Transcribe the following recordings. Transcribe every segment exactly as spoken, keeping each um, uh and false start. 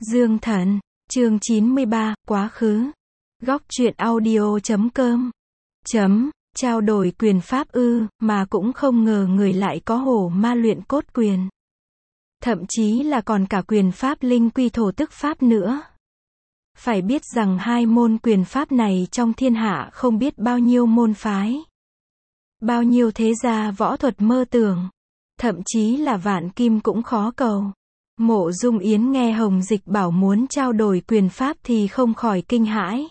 Dương Thần, chương chín mươi ba, quá khứ. Góc truyện audio chấm com. Chấm, trao đổi quyền pháp ư, mà cũng không ngờ người lại có hổ ma luyện cốt quyền. Thậm chí là còn cả quyền pháp linh quy thổ tức pháp nữa. Phải biết rằng hai môn quyền pháp này trong thiên hạ không biết bao nhiêu môn phái. Bao nhiêu thế gia võ thuật mơ tưởng. Thậm chí là vạn kim cũng khó cầu. Mộ Dung Yến nghe Hồng Dịch bảo muốn trao đổi quyền pháp thì không khỏi kinh hãi.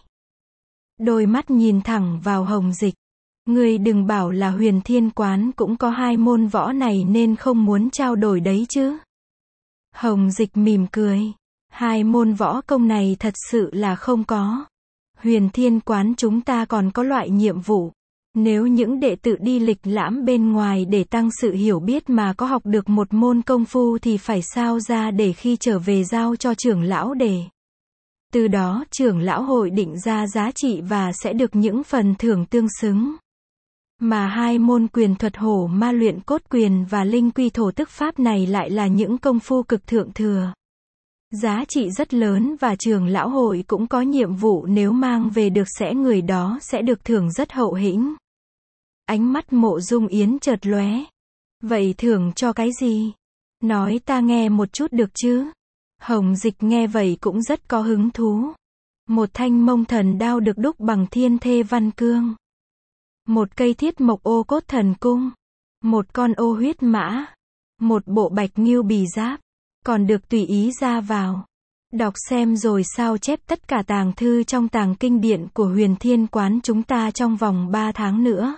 Đôi mắt nhìn thẳng vào Hồng Dịch. Ngươi đừng bảo là Huyền Thiên Quán cũng có hai môn võ này nên không muốn trao đổi đấy chứ. Hồng Dịch mỉm cười. Hai môn võ công này thật sự là không có. Huyền Thiên Quán chúng ta còn có loại nhiệm vụ. Nếu những đệ tử đi lịch lãm bên ngoài để tăng sự hiểu biết mà có học được một môn công phu thì phải sao ra để khi trở về giao cho trưởng lão để. Từ đó trưởng lão hội định ra giá trị và sẽ được những phần thưởng tương xứng. Mà hai môn quyền thuật hổ ma luyện cốt quyền và linh quy thổ tức pháp này lại là những công phu cực thượng thừa. Giá trị rất lớn và trưởng lão hội cũng có nhiệm vụ nếu mang về được sẽ người đó sẽ được thưởng rất hậu hĩnh. Ánh mắt Mộ Dung Yến chợt lóe. Vậy thưởng cho cái gì? Nói ta nghe một chút được chứ? Hồng Dịch nghe vậy cũng rất có hứng thú. Một thanh mông thần đao được đúc bằng thiên thê văn cương. Một cây thiết mộc ô cốt thần cung. Một con ô huyết mã. Một bộ bạch ngưu bì giáp. Còn được tùy ý ra vào. Đọc xem rồi sao chép tất cả tàng thư trong tàng kinh điện của Huyền Thiên Quán chúng ta trong vòng ba tháng nữa.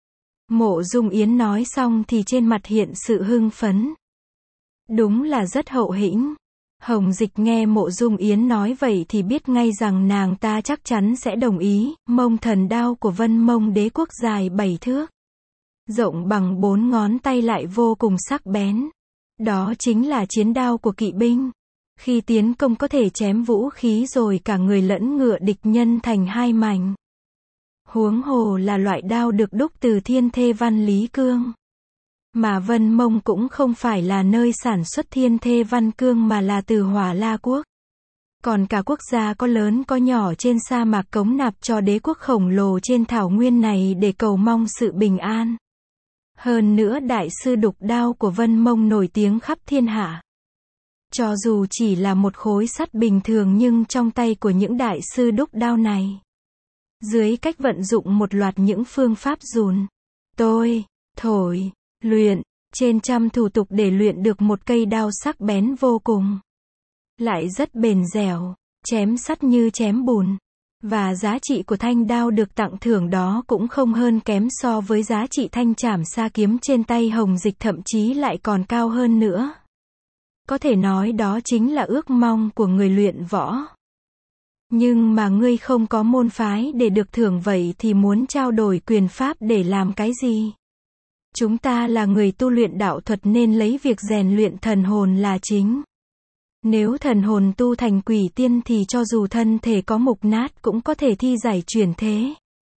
Mộ Dung Yến nói xong thì trên mặt hiện sự hưng phấn. Đúng là rất hậu hĩnh. Hồng Dịch nghe Mộ Dung Yến nói vậy thì biết ngay rằng nàng ta chắc chắn sẽ đồng ý. Mông thần đao của Vân Mông Đế quốc dài bảy thước. Rộng bằng bốn ngón tay lại vô cùng sắc bén. Đó chính là chiến đao của kỵ binh. Khi tiến công có thể chém vũ khí rồi cả người lẫn ngựa địch nhân thành hai mảnh. Huống hồ là loại đao được đúc từ thiên thê văn lý cương. Mà Vân Mông cũng không phải là nơi sản xuất thiên thê văn cương mà là từ Hỏa La quốc. Còn cả quốc gia có lớn có nhỏ trên sa mạc cống nạp cho đế quốc khổng lồ trên thảo nguyên này để cầu mong sự bình an. Hơn nữa đại sư đục đao của Vân Mông nổi tiếng khắp thiên hạ. Cho dù chỉ là một khối sắt bình thường nhưng trong tay của những đại sư đúc đao này. Dưới cách vận dụng một loạt những phương pháp dùn, tôi, thổi, luyện, trên trăm thủ tục để luyện được một cây đao sắc bén vô cùng. Lại rất bền dẻo, chém sắt như chém bùn. Và giá trị của thanh đao được tặng thưởng đó cũng không hơn kém so với giá trị thanh trảm sa kiếm trên tay Hồng Dịch, thậm chí lại còn cao hơn nữa. Có thể nói đó chính là ước mong của người luyện võ. Nhưng mà ngươi không có môn phái để được thưởng vậy thì muốn trao đổi quyền pháp để làm cái gì? Chúng ta là người tu luyện đạo thuật nên lấy việc rèn luyện thần hồn là chính. Nếu thần hồn tu thành quỷ tiên thì cho dù thân thể có mục nát cũng có thể thi giải chuyển thế.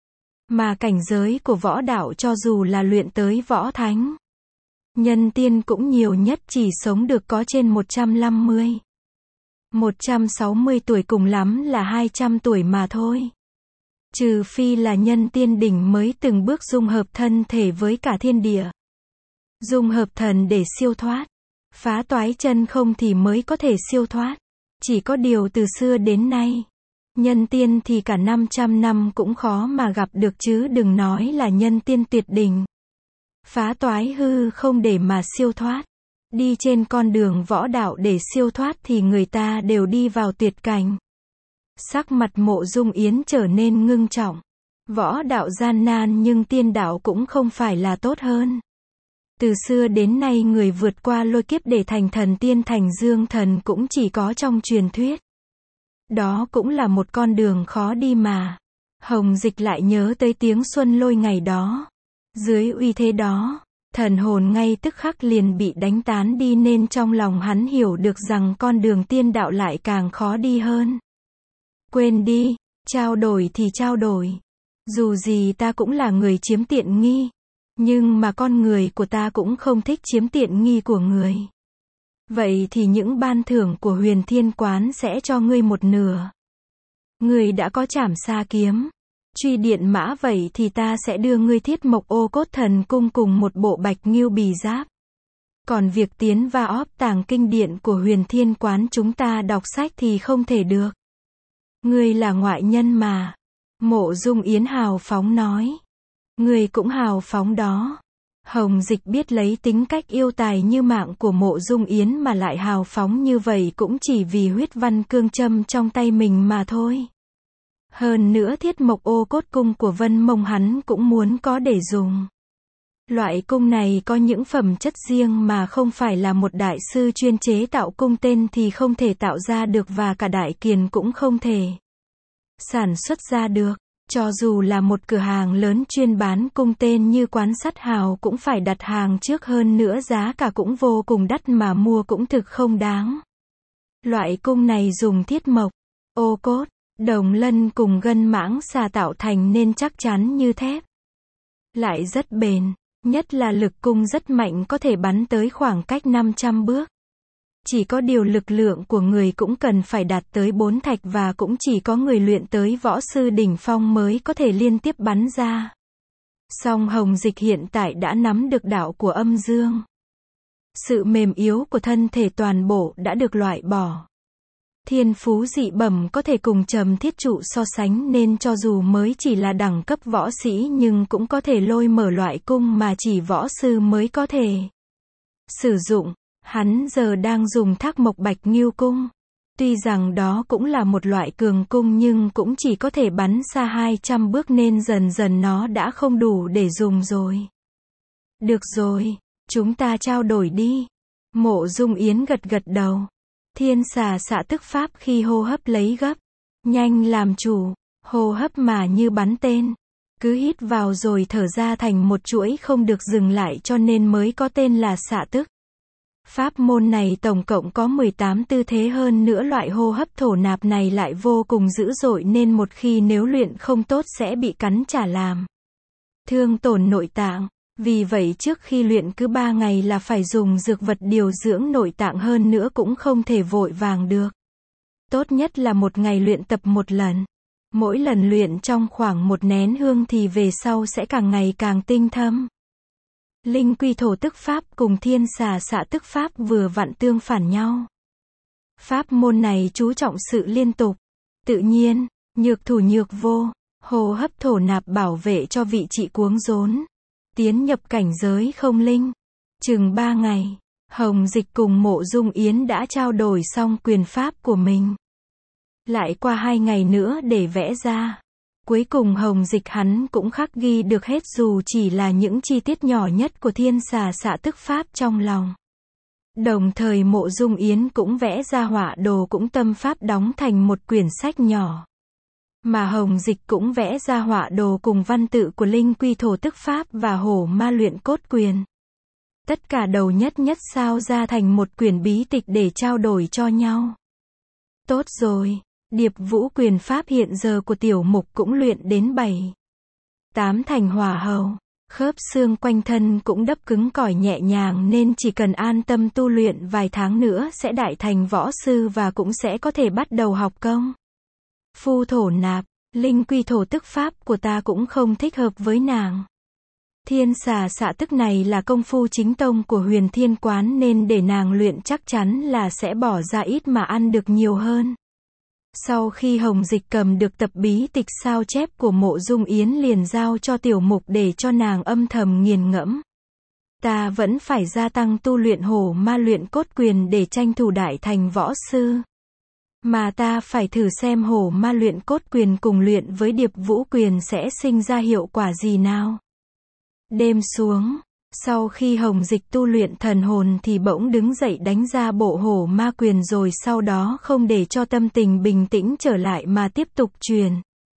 Mà cảnh giới của võ đạo cho dù là luyện tới võ thánh, nhân tiên cũng nhiều nhất chỉ sống được có trên một trăm năm mươi. một trăm sáu mươi tuổi cùng lắm là hai trăm tuổi mà thôi. Trừ phi là nhân tiên đỉnh mới từng bước dung hợp thân thể với cả thiên địa. Dung hợp thần để siêu thoát. Phá toái chân không thì mới có thể siêu thoát. Chỉ có điều từ xưa đến nay, nhân tiên thì cả năm trăm năm cũng khó mà gặp được chứ đừng nói là nhân tiên tuyệt đỉnh. Phá toái hư không để mà siêu thoát. Đi trên con đường võ đạo để siêu thoát thì người ta đều đi vào tuyệt cảnh. Sắc mặt Mộ Dung Yến trở nên ngưng trọng. Võ đạo gian nan nhưng tiên đạo cũng không phải là tốt hơn. Từ xưa đến nay người vượt qua lôi kiếp để thành thần tiên thành dương thần cũng chỉ có trong truyền thuyết. Đó cũng là một con đường khó đi mà. Hồng Dịch lại nhớ tới tiếng xuân lôi ngày đó. Dưới uy thế đó, thần hồn ngay tức khắc liền bị đánh tán đi nên trong lòng hắn hiểu được rằng con đường tiên đạo lại càng khó đi hơn. Quên đi, trao đổi thì trao đổi. Dù gì ta cũng là người chiếm tiện nghi. Nhưng mà con người của ta cũng không thích chiếm tiện nghi của người. Vậy thì những ban thưởng của Huyền Thiên Quán sẽ cho ngươi một nửa. Ngươi đã có trảm sa kiếm, truy điện mã, vậy thì ta sẽ đưa ngươi Thiết Mộc Ô Cốt Thần Cung cùng một bộ Bạch Ngưu Bì Giáp. Còn việc tiến va óp tàng kinh điện của Huyền Thiên Quán chúng ta đọc sách thì không thể được. Ngươi là ngoại nhân mà. Mộ Dung Yến hào phóng nói. Ngươi cũng hào phóng đó. Hồng Dịch biết lấy tính cách yêu tài như mạng của Mộ Dung Yến mà lại hào phóng như vậy cũng chỉ vì huyết văn cương châm trong tay mình mà thôi. Hơn nữa Thiết Mộc Ô Cốt Cung của Vân Mông hắn cũng muốn có để dùng. Loại cung này có những phẩm chất riêng mà không phải là một đại sư chuyên chế tạo cung tên thì không thể tạo ra được, và cả đại kiền cũng không thể sản xuất ra được. Cho dù là một cửa hàng lớn chuyên bán cung tên như Quán Sắt Hào cũng phải đặt hàng trước, hơn nữa giá cả cũng vô cùng đắt mà mua cũng thực không đáng. Loại cung này dùng thiết mộc, ô cốt, đồng lân cùng gân mãng xà tạo thành nên chắc chắn như thép. Lại rất bền, nhất là lực cung rất mạnh, có thể bắn tới khoảng cách năm trăm bước. Chỉ có điều lực lượng của người cũng cần phải đạt tới bốn thạch, và cũng chỉ có người luyện tới võ sư đỉnh phong mới có thể liên tiếp bắn ra. Song Hồng Dịch hiện tại đã nắm được đạo của âm dương. Sự mềm yếu của thân thể toàn bộ đã được loại bỏ. Thiên phú dị bẩm có thể cùng Trầm Thiết Trụ so sánh, nên cho dù mới chỉ là đẳng cấp võ sĩ nhưng cũng có thể lôi mở loại cung mà chỉ võ sư mới có thể sử dụng. Hắn giờ đang dùng Thác Mộc Bạch Ngưu Cung. Tuy rằng đó cũng là một loại cường cung nhưng cũng chỉ có thể bắn xa hai trăm bước nên dần dần nó đã không đủ để dùng rồi. Được rồi, chúng ta trao đổi đi. Mộ Dung Yến gật gật đầu. Thiên xà xạ tức pháp khi hô hấp lấy gấp. Nhanh làm chủ, hô hấp mà như bắn tên. Cứ hít vào rồi thở ra thành một chuỗi không được dừng lại, cho nên mới có tên là xạ tức. Pháp môn này tổng cộng có mười tám tư thế, hơn nữa loại hô hấp thổ nạp này lại vô cùng dữ dội nên một khi nếu luyện không tốt sẽ bị cắn trả làm thương tổn nội tạng. Vì vậy trước khi luyện cứ ba ngày là phải dùng dược vật điều dưỡng nội tạng, hơn nữa cũng không thể vội vàng được. Tốt nhất là một ngày luyện tập một lần. Mỗi lần luyện trong khoảng một nén hương thì về sau sẽ càng ngày càng tinh thâm. Linh quy thổ tức pháp cùng thiên xà xạ tức pháp vừa vặn tương phản nhau. Pháp môn này chú trọng sự liên tục, tự nhiên, nhược thủ nhược vô, hô hấp thổ nạp bảo vệ cho vị trị cuống rốn. Tiến nhập cảnh giới không linh. Chừng ba ngày, Hồng Dịch cùng Mộ Dung Yến đã trao đổi xong quyền pháp của mình. Lại qua hai ngày nữa để vẽ ra. Cuối cùng Hồng Dịch hắn cũng khắc ghi được hết dù chỉ là những chi tiết nhỏ nhất của thiên xà xạ tức pháp trong lòng. Đồng thời Mộ Dung Yến cũng vẽ ra họa đồ cũng tâm pháp đóng thành một quyển sách nhỏ. Mà Hồng Dịch cũng vẽ ra họa đồ cùng văn tự của Linh Quy Thổ Tức Pháp và Hổ Ma Luyện Cốt Quyền. Tất cả đầu nhất nhất sao ra thành một quyển bí tịch để trao đổi cho nhau. Tốt rồi, Điệp Vũ quyền pháp hiện giờ của Tiểu Mục cũng luyện đến bảy tám thành hỏa hầu. Khớp xương quanh thân cũng đắp cứng cỏi nhẹ nhàng nên chỉ cần an tâm tu luyện vài tháng nữa sẽ đại thành võ sư và cũng sẽ có thể bắt đầu học công phu thổ nạp. Linh quy thổ tức pháp của ta cũng không thích hợp với nàng. Thiên xà xạ tức này là công phu chính tông của Huyền Thiên Quán nên để nàng luyện chắc chắn là sẽ bỏ ra ít mà ăn được nhiều hơn. Sau khi Hồng Dịch cầm được tập bí tịch sao chép của Mộ Dung Yến liền giao cho Tiểu Mục để cho nàng âm thầm nghiền ngẫm. Ta vẫn phải gia tăng tu luyện Hổ Ma Luyện Cốt Quyền để tranh thủ đại thành võ sư. Mà ta phải thử xem Hổ Ma Luyện Cốt Quyền cùng luyện với Điệp Vũ Quyền sẽ sinh ra hiệu quả gì nào. Đêm xuống, sau khi Hồng Dịch tu luyện thần hồn thì bỗng đứng dậy đánh ra bộ Hổ Ma Quyền, rồi sau đó không để cho tâm tình bình tĩnh trở lại mà tiếp tục truyền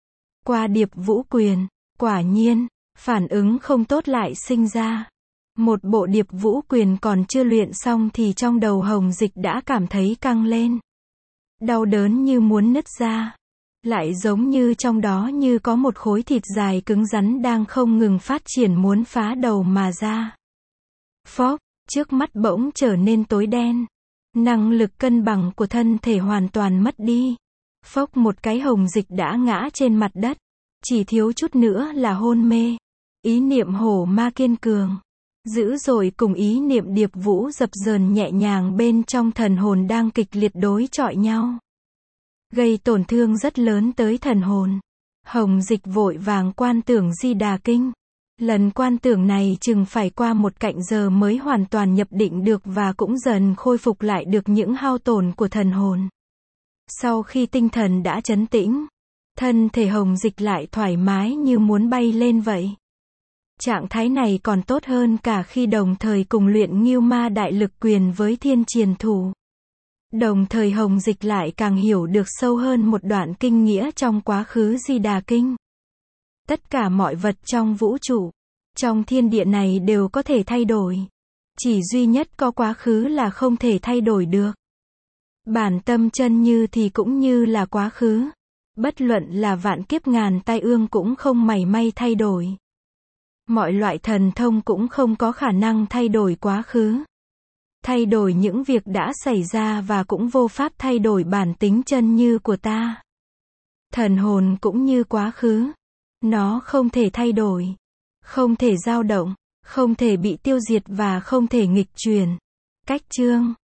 qua Điệp Vũ Quyền. Quả nhiên, phản ứng không tốt lại sinh ra. Một bộ Điệp Vũ Quyền còn chưa luyện xong thì trong đầu Hồng Dịch đã cảm thấy căng lên. Đau đớn như muốn nứt ra. Lại giống như trong đó như có một khối thịt dài cứng rắn đang không ngừng phát triển muốn phá đầu mà ra. Phốc, trước mắt bỗng trở nên tối đen. Năng lực cân bằng của thân thể hoàn toàn mất đi. Phốc một cái Hồng Dịch đã ngã trên mặt đất. Chỉ thiếu chút nữa là hôn mê. Ý niệm hổ ma kiên cường, dữ dội cùng ý niệm Điệp Vũ dập dờn nhẹ nhàng bên trong thần hồn đang kịch liệt đối chọi nhau. Gây tổn thương rất lớn tới thần hồn. Hồng Dịch vội vàng quan tưởng Di Đà Kinh. Lần quan tưởng này chừng phải qua một cạnh giờ mới hoàn toàn nhập định được và cũng dần khôi phục lại được những hao tổn của thần hồn. Sau khi tinh thần đã trấn tĩnh, thân thể Hồng Dịch lại thoải mái như muốn bay lên vậy. Trạng thái này còn tốt hơn cả khi đồng thời cùng luyện Ngưu Ma Đại Lực Quyền với Thiên Triền Thủ. Đồng thời Hồng Dịch lại càng hiểu được sâu hơn một đoạn kinh nghĩa trong quá khứ Di Đà Kinh. Tất cả mọi vật trong vũ trụ, trong thiên địa này đều có thể thay đổi. Chỉ duy nhất có quá khứ là không thể thay đổi được. Bản tâm chân như thì cũng như là quá khứ. Bất luận là vạn kiếp ngàn tai ương cũng không mảy may thay đổi. Mọi loại thần thông cũng không có khả năng thay đổi quá khứ. Thay đổi những việc đã xảy ra và cũng vô pháp thay đổi bản tính chân như của ta. Thần hồn cũng như quá khứ. Nó không thể thay đổi, không thể dao động, không thể bị tiêu diệt và không thể nghịch chuyển. Cách chương